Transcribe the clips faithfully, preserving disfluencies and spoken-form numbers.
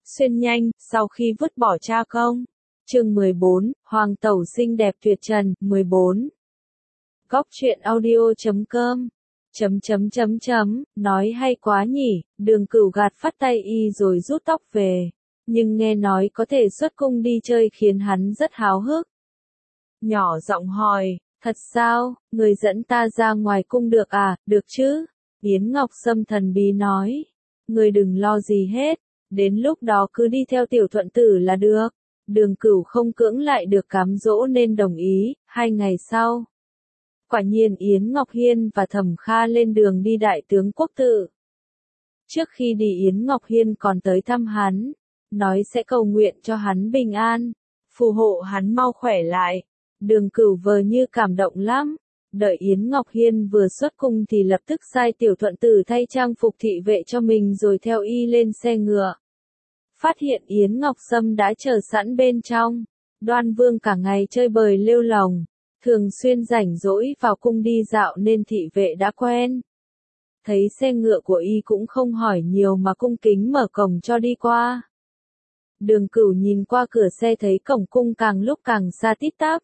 Xuyên nhanh, sau khi vứt bỏ cha công. Chương mười bốn, Hoàng tẩu xinh đẹp tuyệt trần, mười bốn. Góc truyện audio chấm com. Chấm chấm chấm chấm, nói hay quá nhỉ, Đường Cửu gạt phát tay y rồi rút tóc về. Nhưng nghe nói có thể xuất cung đi chơi khiến hắn rất háo hức. Nhỏ giọng hỏi, thật sao, người dẫn ta ra ngoài cung được à, được chứ? Yến Ngọc Sâm thần bí nói, người đừng lo gì hết, đến lúc đó cứ đi theo tiểu thuận tử là được. Đường Cửu không cưỡng lại được cám dỗ nên đồng ý. Hai ngày sau, quả nhiên Yến Ngọc Hiên và Thẩm Kha lên đường đi Đại Tướng Quốc tự. Trước khi đi Yến Ngọc Hiên còn tới thăm hắn, nói sẽ cầu nguyện cho hắn bình an, phù hộ hắn mau khỏe lại. Đường Cửu vờ như cảm động lắm. Đợi Yến Ngọc Hiên vừa xuất cung thì lập tức sai tiểu thuận tử thay trang phục thị vệ cho mình rồi theo y lên xe ngựa. Phát hiện Yến Ngọc Sâm đã chờ sẵn bên trong. Đoan Vương cả ngày chơi bời lêu lồng, thường xuyên rảnh rỗi vào cung đi dạo nên thị vệ đã quen. Thấy xe ngựa của y cũng không hỏi nhiều mà cung kính mở cổng cho đi qua. Đường Cửu nhìn qua cửa xe thấy cổng cung càng lúc càng xa tít tắp.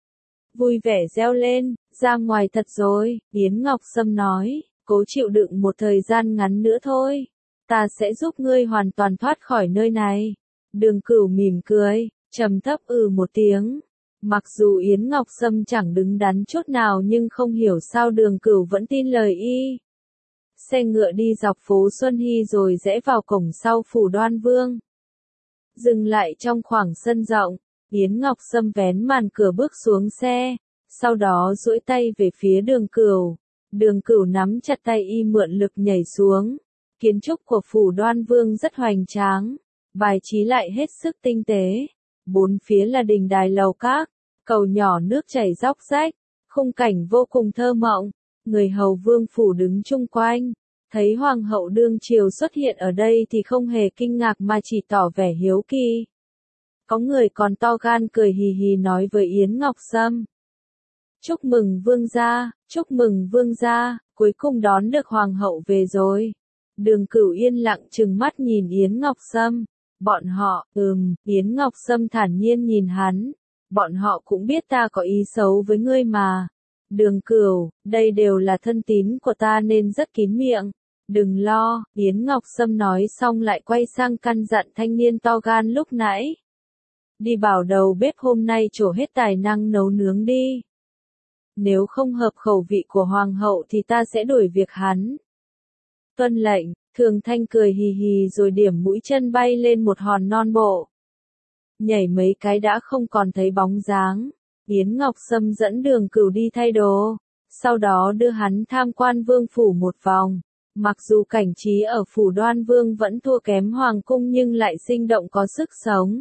Vui vẻ reo lên, ra ngoài thật rồi, Yến Ngọc Sâm nói, cố chịu đựng một thời gian ngắn nữa thôi. Ta sẽ giúp ngươi hoàn toàn thoát khỏi nơi này. Đường Cửu mỉm cười, trầm thấp ừ một tiếng. Mặc dù Yến Ngọc Sâm chẳng đứng đắn chút nào nhưng không hiểu sao Đường Cửu vẫn tin lời y. Xe ngựa đi dọc phố Xuân Hy rồi rẽ vào cổng sau phủ Đoan Vương. Dừng lại trong khoảng sân rộng, Yến Ngọc Sâm vén màn cửa bước xuống xe, sau đó duỗi tay về phía Đường Cửu. Đường Cửu nắm chặt tay y mượn lực nhảy xuống. Kiến trúc của phủ Đoan Vương rất hoành tráng, bài trí lại hết sức tinh tế. Bốn phía là đình đài lầu các, cầu nhỏ nước chảy róc rách, khung cảnh vô cùng thơ mộng. Người hầu vương phủ đứng chung quanh, thấy hoàng hậu đương triều xuất hiện ở đây thì không hề kinh ngạc mà chỉ tỏ vẻ hiếu kỳ. Có người còn to gan cười hì hì nói với Yến Ngọc Sâm: "Chúc mừng vương gia, chúc mừng vương gia, cuối cùng đón được hoàng hậu về rồi." Đường Cửu yên lặng trừng mắt nhìn Yến Ngọc Sâm. Bọn họ, ừm, Yến Ngọc Sâm thản nhiên nhìn hắn. Bọn họ cũng biết ta có ý xấu với ngươi mà. Đường Cửu, đây đều là thân tín của ta nên rất kín miệng. Đừng lo, Yến Ngọc Sâm nói xong lại quay sang căn dặn thanh niên to gan lúc nãy. Đi bảo đầu bếp hôm nay trổ hết tài năng nấu nướng đi. Nếu không hợp khẩu vị của hoàng hậu thì ta sẽ đuổi việc hắn. Tuân lệnh, Thường Thanh cười hì hì rồi điểm mũi chân bay lên một hòn non bộ. Nhảy mấy cái đã không còn thấy bóng dáng. Yến Ngọc Sâm dẫn Đường Cửu đi thay đồ, sau đó đưa hắn tham quan vương phủ một vòng. Mặc dù cảnh trí ở phủ Đoan Vương vẫn thua kém hoàng cung nhưng lại sinh động có sức sống.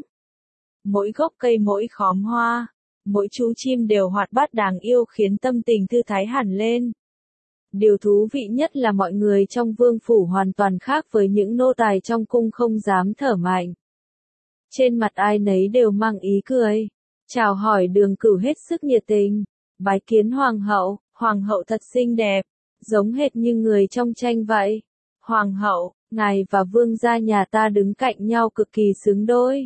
Mỗi gốc cây mỗi khóm hoa, mỗi chú chim đều hoạt bát đáng yêu khiến tâm tình thư thái hẳn lên. Điều thú vị nhất là mọi người trong vương phủ hoàn toàn khác với những nô tài trong cung không dám thở mạnh. Trên mặt ai nấy đều mang ý cười, chào hỏi Đường Cửu hết sức nhiệt tình. Bái kiến hoàng hậu, hoàng hậu thật xinh đẹp, giống hệt như người trong tranh vậy. Hoàng hậu, ngài và vương gia nhà ta đứng cạnh nhau cực kỳ xứng đôi.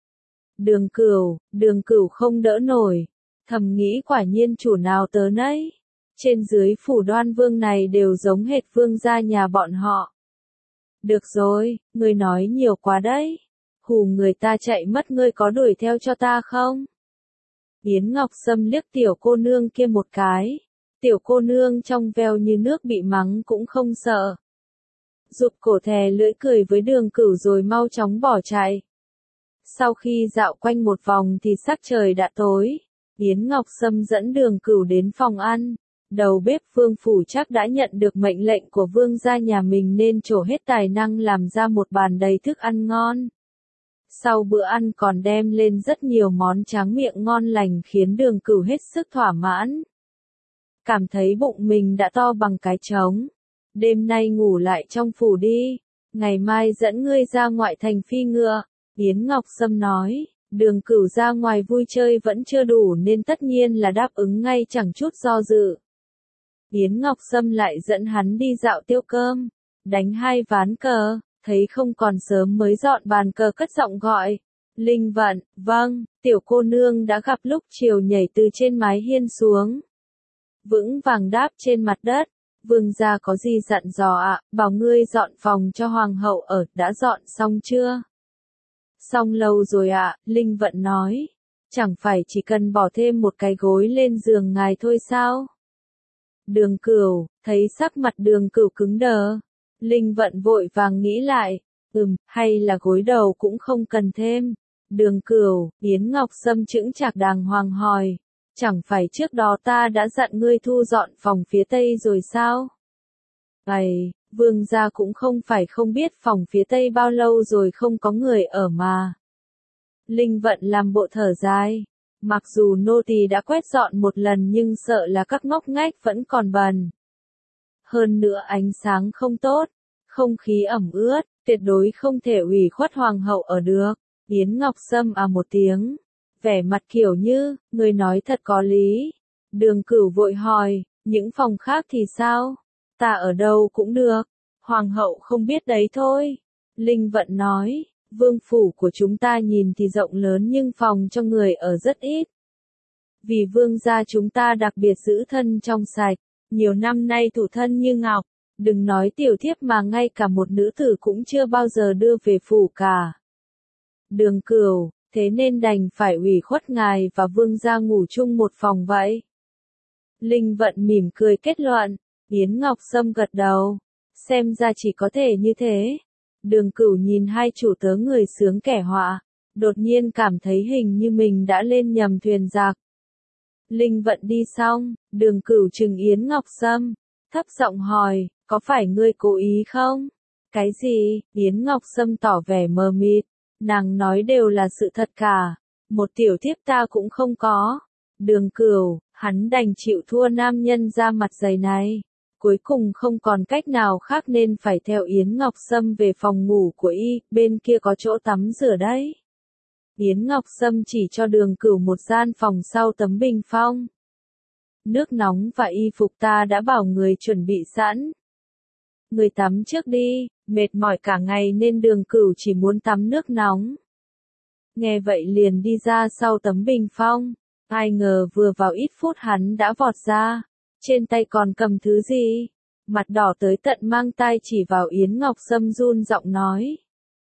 Đường Cửu, Đường Cửu không đỡ nổi, thầm nghĩ quả nhiên chủ nào tớ nấy. Trên dưới phủ Đoan Vương này đều giống hệt vương gia nhà bọn họ. Được rồi, ngươi nói nhiều quá đấy. Hù người ta chạy mất, ngươi có đuổi theo cho ta không? Yến Ngọc Sâm liếc tiểu cô nương kia một cái. Tiểu cô nương trong veo như nước bị mắng cũng không sợ. Rụt cổ thè lưỡi cười với Đường Cửu rồi mau chóng bỏ chạy. Sau khi dạo quanh một vòng thì sắc trời đã tối. Yến Ngọc Sâm dẫn Đường Cửu đến phòng ăn. Đầu bếp vương phủ chắc đã nhận được mệnh lệnh của vương gia nhà mình nên trổ hết tài năng làm ra một bàn đầy thức ăn ngon. Sau bữa ăn còn đem lên rất nhiều món tráng miệng ngon lành khiến Đường Cửu hết sức thỏa mãn. Cảm thấy bụng mình đã to bằng cái trống. Đêm nay ngủ lại trong phủ đi. Ngày mai dẫn ngươi ra ngoại thành phi ngựa. Yến Ngọc Sâm nói. Đường Cửu ra ngoài vui chơi vẫn chưa đủ nên tất nhiên là đáp ứng ngay chẳng chút do dự. Yến Ngọc Sâm lại dẫn hắn đi dạo tiêu cơm, đánh hai ván cờ, thấy không còn sớm mới dọn bàn cờ cất giọng gọi. Linh Vận, vâng, tiểu cô nương đã gặp lúc chiều nhảy từ trên mái hiên xuống. Vững vàng đáp trên mặt đất. Vương gia có gì dặn dò ạ, bảo ngươi dọn phòng cho hoàng hậu ở, đã dọn xong chưa? Xong lâu rồi ạ, Linh Vận nói. Chẳng phải chỉ cần bỏ thêm một cái gối lên giường ngài thôi sao? Đường Cửu, thấy sắc mặt Đường Cửu cứng đờ. Linh Vận vội vàng nghĩ lại. Ừm, hay là gối đầu cũng không cần thêm. Đường Cửu, Yến Ngọc Sâm chững chạc đàng hoàng hỏi. Chẳng phải trước đó ta đã dặn ngươi thu dọn phòng phía tây rồi sao? Ây, vương gia cũng không phải không biết phòng phía tây bao lâu rồi không có người ở mà. Linh Vận làm bộ thở dài. Mặc dù nô tỳ đã quét dọn một lần nhưng sợ là các ngóc ngách vẫn còn bẩn. Hơn nữa ánh sáng không tốt, không khí ẩm ướt, tuyệt đối không thể ủy khuất hoàng hậu ở được. Yến Ngọc Sâm à một tiếng. Vẻ mặt kiểu như, người nói thật có lý. Đường Cửu vội hỏi, những phòng khác thì sao? Ta ở đâu cũng được. Hoàng hậu không biết đấy thôi. Linh Vận nói, vương phủ của chúng ta nhìn thì rộng lớn nhưng phòng cho người ở rất ít. Vì vương gia chúng ta đặc biệt giữ thân trong sạch, nhiều năm nay thủ thân như ngọc. Đừng nói tiểu thiếp mà ngay cả một nữ tử cũng chưa bao giờ đưa về phủ cả. Đường Cửu, thế nên đành phải ủy khuất ngài và vương gia ngủ chung một phòng vậy. Linh Vận mỉm cười kết luận. Yến Ngọc Sâm gật đầu. Xem ra chỉ có thể như thế. Đường Cửu nhìn hai chủ tớ người sướng kẻ họa. Đột nhiên cảm thấy hình như mình đã lên nhầm thuyền giặc. Linh Vận đi xong, Đường Cửu trừng Yến Ngọc Sâm. Thấp giọng hỏi, có phải ngươi cố ý không? Cái gì? Yến Ngọc Sâm tỏ vẻ mờ mịt. Nàng nói đều là sự thật cả. Một tiểu thiếp ta cũng không có. Đường Cửu, hắn đành chịu thua nam nhân ra mặt dày này. Cuối cùng không còn cách nào khác nên phải theo Yến Ngọc Sâm về phòng ngủ của y, bên kia có chỗ tắm rửa đấy. Yến Ngọc Sâm chỉ cho Đường Cửu một gian phòng sau tấm bình phong. Nước nóng và y phục ta đã bảo người chuẩn bị sẵn. Người tắm trước đi, mệt mỏi cả ngày nên Đường Cửu chỉ muốn tắm nước nóng. Nghe vậy liền đi ra sau tấm bình phong. Ai ngờ vừa vào ít phút hắn đã vọt ra. Trên tay còn cầm thứ gì? Mặt đỏ tới tận mang tai chỉ vào Yến Ngọc Sâm run giọng nói.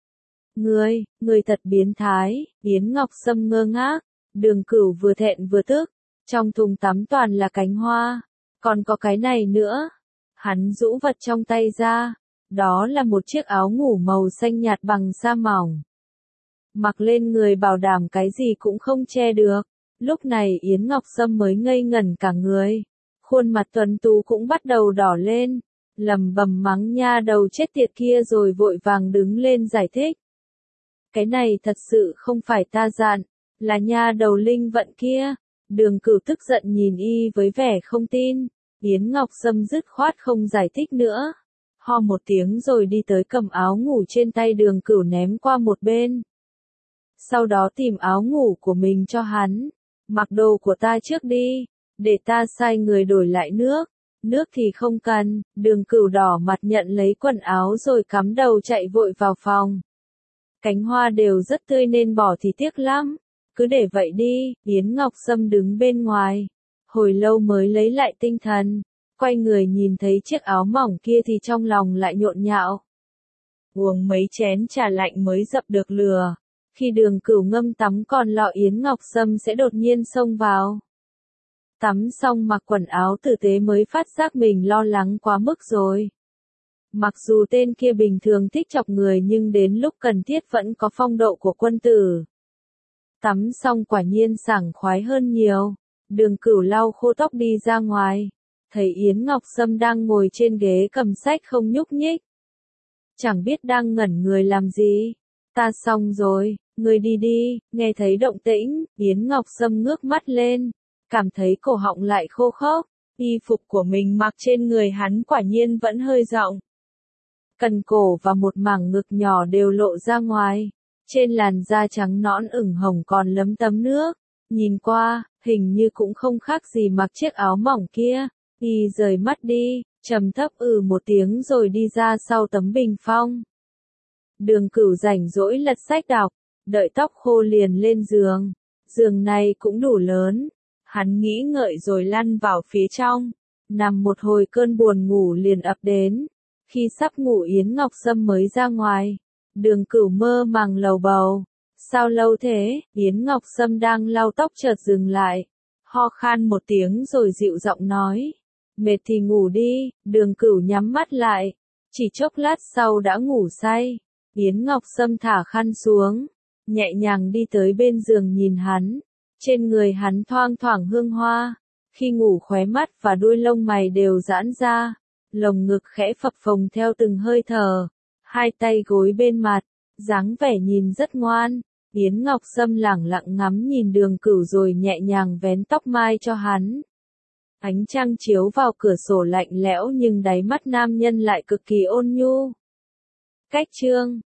Ngươi, ngươi thật biến thái. Yến Ngọc Sâm ngơ ngác. Đường Cửu vừa thẹn vừa tức. Trong thùng tắm toàn là cánh hoa. Còn có cái này nữa. Hắn rũ vật trong tay ra. Đó là một chiếc áo ngủ màu xanh nhạt bằng sa mỏng. Mặc lên người bảo đảm cái gì cũng không che được. Lúc này Yến Ngọc Sâm mới ngây ngẩn cả người. Khuôn mặt tuấn tú cũng bắt đầu đỏ lên. Lầm bầm mắng nha đầu chết tiệt kia rồi vội vàng đứng lên giải thích. Cái này thật sự không phải ta dặn. Là nha đầu Linh Vận kia. Đường Cửu tức giận nhìn y với vẻ không tin. Yến Ngọc Sâm dứt khoát không giải thích nữa. Ho một tiếng rồi đi tới cầm áo ngủ trên tay Đường Cửu ném qua một bên. Sau đó tìm áo ngủ của mình cho hắn. Mặc đồ của ta trước đi, để ta sai người đổi lại nước. Nước thì không cần. Đường Cửu đỏ mặt nhận lấy quần áo rồi cắm đầu chạy vội vào phòng. Cánh hoa đều rất tươi nên bỏ thì tiếc lắm. Cứ để vậy đi. Yến Ngọc Sâm đứng bên ngoài. Hồi lâu mới lấy lại tinh thần. Quay người nhìn thấy chiếc áo mỏng kia thì trong lòng lại nhộn nhạo. Uống mấy chén trà lạnh mới dập được lửa. Khi Đường Cửu ngâm tắm còn lọ Yến Ngọc Sâm sẽ đột nhiên xông vào. Tắm xong mặc quần áo tử tế mới phát giác mình lo lắng quá mức rồi. Mặc dù tên kia bình thường thích chọc người nhưng đến lúc cần thiết vẫn có phong độ của quân tử. Tắm xong quả nhiên sảng khoái hơn nhiều. Đường Cửu lau khô tóc đi ra ngoài. Thấy Yến Ngọc Sâm đang ngồi trên ghế cầm sách không nhúc nhích. Chẳng biết đang ngẩn người làm gì. Ta xong rồi, ngươi đi đi. Nghe thấy động tĩnh, Yến Ngọc Sâm ngước mắt lên. Cảm thấy cổ họng lại khô khốc. Y phục của mình mặc trên người hắn quả nhiên vẫn hơi rộng. Cần cổ và một mảng ngực nhỏ đều lộ ra ngoài. Trên làn da trắng nõn ửng hồng còn lấm tấm nước. Nhìn qua, hình như cũng không khác gì mặc chiếc áo mỏng kia. Y rời mắt đi, trầm thấp ừ một tiếng rồi đi ra sau tấm bình phong. Đường Cửu rảnh rỗi lật sách đọc, đợi tóc khô liền lên giường. Giường này cũng đủ lớn. Hắn nghĩ ngợi rồi lăn vào phía trong. Nằm một hồi cơn buồn ngủ liền ập đến. Khi sắp ngủ Yến Ngọc Sâm mới ra ngoài. Đường Cửu mơ màng lầu bầu. Sao lâu thế? Yến Ngọc Sâm đang lau tóc chợt dừng lại. Ho khan một tiếng rồi dịu giọng nói. Mệt thì ngủ đi. Đường Cửu nhắm mắt lại. Chỉ chốc lát sau đã ngủ say. Yến Ngọc Sâm thả khăn xuống. Nhẹ nhàng đi tới bên giường nhìn hắn. Trên người hắn thoang thoảng hương hoa. Khi ngủ khóe mắt và đuôi lông mày đều giãn ra. Lồng ngực khẽ phập phồng theo từng hơi thở. Hai tay gối bên mặt. Dáng vẻ nhìn rất ngoan. Yến Ngọc Sâm lẳng lặng ngắm nhìn Đường Cửu rồi nhẹ nhàng vén tóc mai cho hắn. Ánh trăng chiếu vào cửa sổ lạnh lẽo nhưng đáy mắt nam nhân lại cực kỳ ôn nhu. Cách chương